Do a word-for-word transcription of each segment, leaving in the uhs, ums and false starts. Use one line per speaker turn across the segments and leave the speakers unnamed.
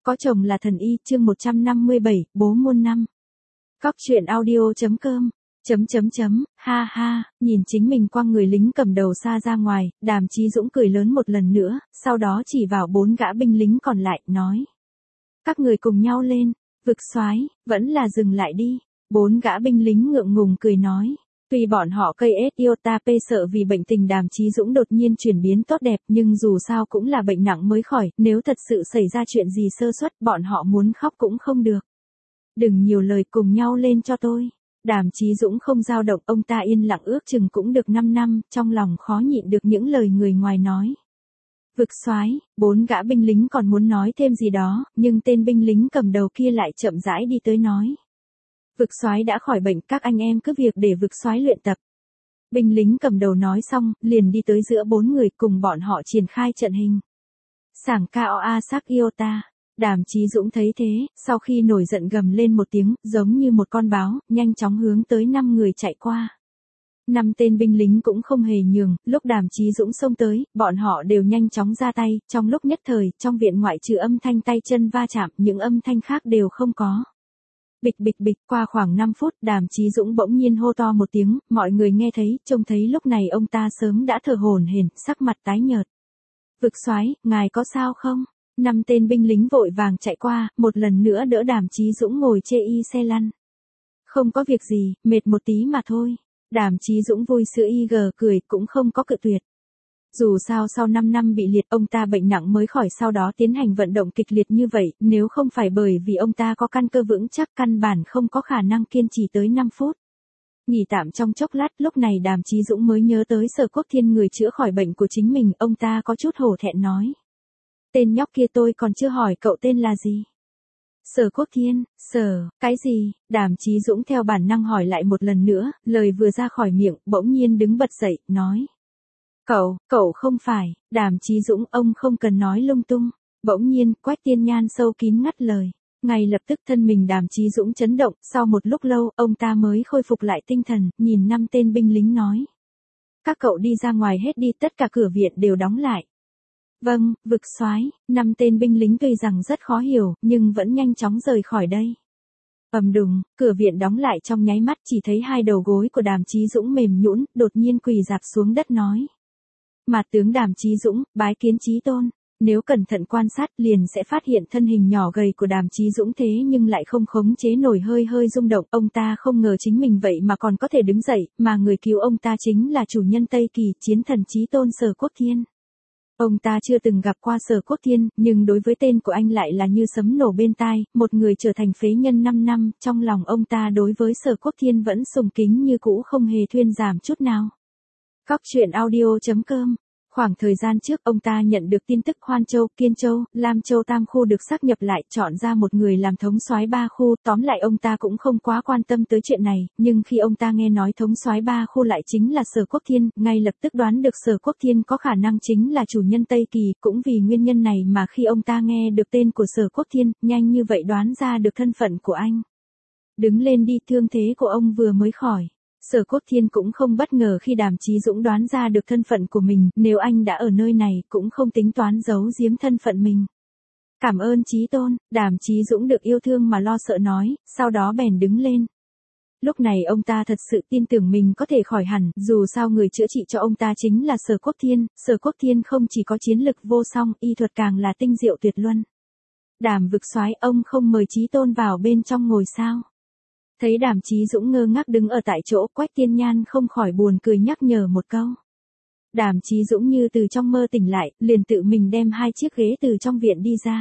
Có chồng là thần y, chương một trăm năm mươi bảy, bố muôn năm. Cóc truyện audio chấm com, chấm chấm chấm, ha ha, nhìn chính mình quăng người lính cầm đầu xa ra ngoài, Đàm Chí Dũng cười lớn một lần nữa, sau đó chỉ vào bốn gã binh lính còn lại, nói. Các người cùng nhau lên, vực soái, vẫn là dừng lại đi. Bốn gã binh lính ngượng ngùng cười nói. Tuy bọn họ cây ét iota p sợ vì bệnh tình Đàm Chí Dũng đột nhiên chuyển biến tốt đẹp nhưng dù sao cũng là bệnh nặng mới khỏi, nếu thật sự xảy ra chuyện gì sơ suất bọn họ muốn khóc cũng không được. Đừng nhiều lời, cùng nhau lên cho tôi. Đàm Chí Dũng không dao động, ông ta yên lặng ước chừng cũng được năm năm, trong lòng khó nhịn được những lời người ngoài nói. Vực soái, bốn gã binh lính còn muốn nói thêm gì đó, nhưng tên binh lính cầm đầu kia lại chậm rãi đi tới nói. Vực soái đã khỏi bệnh, các anh em cứ việc để vực soái luyện tập. Binh lính cầm đầu nói xong, liền đi tới giữa bốn người cùng bọn họ triển khai trận hình. Sảng cao a sắc iota. Đàm Chí Dũng thấy thế, sau khi nổi giận gầm lên một tiếng, giống như một con báo, nhanh chóng hướng tới năm người chạy qua. Năm tên binh lính cũng không hề nhường, lúc Đàm Chí Dũng xông tới, bọn họ đều nhanh chóng ra tay, trong lúc nhất thời, trong viện ngoại trừ âm thanh tay chân va chạm, những âm thanh khác đều không có. Bịch bịch bịch, qua khoảng năm phút, Đàm Chí Dũng bỗng nhiên hô to một tiếng, mọi người nghe thấy, trông thấy lúc này ông ta sớm đã thở hổn hển, sắc mặt tái nhợt. Vực soái, ngài có sao không? Năm tên binh lính vội vàng chạy qua, một lần nữa đỡ Đàm Chí Dũng ngồi chê y xe lăn. Không có việc gì, mệt một tí mà thôi. Đàm Chí Dũng vui sữa y gờ cười, cũng không có cự tuyệt. Dù sao sau năm năm bị liệt, ông ta bệnh nặng mới khỏi, sau đó tiến hành vận động kịch liệt như vậy, nếu không phải bởi vì ông ta có căn cơ vững chắc, căn bản không có khả năng kiên trì tới năm phút. Nghỉ tạm trong chốc lát, lúc này Đàm Chí Dũng mới nhớ tới Sở Quốc Thiên, người chữa khỏi bệnh của chính mình, ông ta có chút hổ thẹn nói. Tên nhóc kia tôi còn chưa hỏi cậu tên là gì? Sở Quốc Thiên, sở, cái gì? Đàm Chí Dũng theo bản năng hỏi lại một lần nữa, lời vừa ra khỏi miệng, bỗng nhiên đứng bật dậy, nói. Cậu, cậu không phải, Đàm Chí Dũng, ông không cần nói lung tung. Bỗng nhiên, Quách Tiên Nhan sâu kín ngắt lời. Ngay lập tức thân mình Đàm Chí Dũng chấn động, sau một lúc lâu, ông ta mới khôi phục lại tinh thần, nhìn năm tên binh lính nói. Các cậu đi ra ngoài hết đi, tất cả cửa viện đều đóng lại. Vâng, vực soái, năm tên binh lính tuy rằng rất khó hiểu, nhưng vẫn nhanh chóng rời khỏi đây. Ầm đùng, cửa viện đóng lại trong nháy mắt, chỉ thấy hai đầu gối của Đàm Chí Dũng mềm nhũn, đột nhiên quỳ rạp xuống đất nói. Mạt tướng Đàm Chí Dũng, bái kiến chí tôn. Nếu cẩn thận quan sát liền sẽ phát hiện thân hình nhỏ gầy của Đàm Chí Dũng thế nhưng lại không khống chế nổi, hơi hơi rung động. Ông ta không ngờ chính mình vậy mà còn có thể đứng dậy, mà người cứu ông ta chính là chủ nhân Tây Kỳ, chiến thần chí tôn Sở Quốc Thiên. Ông ta chưa từng gặp qua Sở Quốc Thiên, nhưng đối với tên của anh lại là như sấm nổ bên tai, một người trở thành phế nhân năm năm, trong lòng ông ta đối với Sở Quốc Thiên vẫn sùng kính như cũ, không hề thuyên giảm chút nào. Cóc truyện audio chấm com. Khoảng thời gian trước, ông ta nhận được tin tức Hoan Châu, Kiên Châu, Lam Châu tam khu được sáp nhập lại, chọn ra một người làm thống soái ba khu, tóm lại ông ta cũng không quá quan tâm tới chuyện này, nhưng khi ông ta nghe nói thống soái ba khu lại chính là Sở Quốc Thiên, ngay lập tức đoán được Sở Quốc Thiên có khả năng chính là chủ nhân Tây Kỳ, cũng vì nguyên nhân này mà khi ông ta nghe được tên của Sở Quốc Thiên, nhanh như vậy đoán ra được thân phận của anh. Đứng lên đi, thương thế của ông vừa mới khỏi. Sở Quốc Thiên cũng không bất ngờ khi Đàm Chí Dũng đoán ra được thân phận của mình, nếu anh đã ở nơi này cũng không tính toán giấu giếm thân phận mình. Cảm ơn chí tôn, Đàm Chí Dũng được yêu thương mà lo sợ nói, sau đó bèn đứng lên. Lúc này ông ta thật sự tin tưởng mình có thể khỏi hẳn, dù sao người chữa trị cho ông ta chính là Sở Quốc Thiên, Sở Quốc Thiên không chỉ có chiến lực vô song, y thuật càng là tinh diệu tuyệt luân. Đàm vực soái, ông không mời chí tôn vào bên trong ngồi sao? Thấy Đàm Chí Dũng ngơ ngác đứng ở tại chỗ, Quách Tiên Nhan không khỏi buồn cười nhắc nhở một câu. Đàm Chí Dũng như từ trong mơ tỉnh lại, liền tự mình đem hai chiếc ghế từ trong viện đi ra.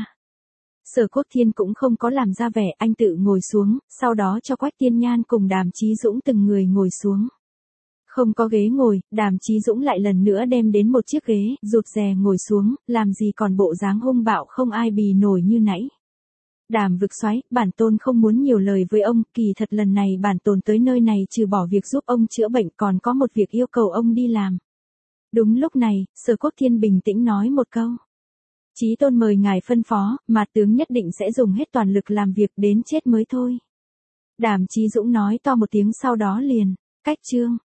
Sở Quốc Thiên cũng không có làm ra vẻ, anh tự ngồi xuống, sau đó cho Quách Tiên Nhan cùng Đàm Chí Dũng từng người ngồi xuống. Không có ghế ngồi, Đàm Chí Dũng lại lần nữa đem đến một chiếc ghế, rụt rè ngồi xuống, làm gì còn bộ dáng hung bạo không ai bì nổi như nãy. Đàm vực soái, bản tôn không muốn nhiều lời với ông, kỳ thật lần này bản tôn tới nơi này trừ bỏ việc giúp ông chữa bệnh còn có một việc yêu cầu ông đi làm. Đúng lúc này, Sở Quốc Thiên bình tĩnh nói một câu. Chí tôn mời ngài phân phó, mà tướng nhất định sẽ dùng hết toàn lực làm việc đến chết mới thôi. Đàm Chí Dũng nói to một tiếng sau đó liền, cách chương.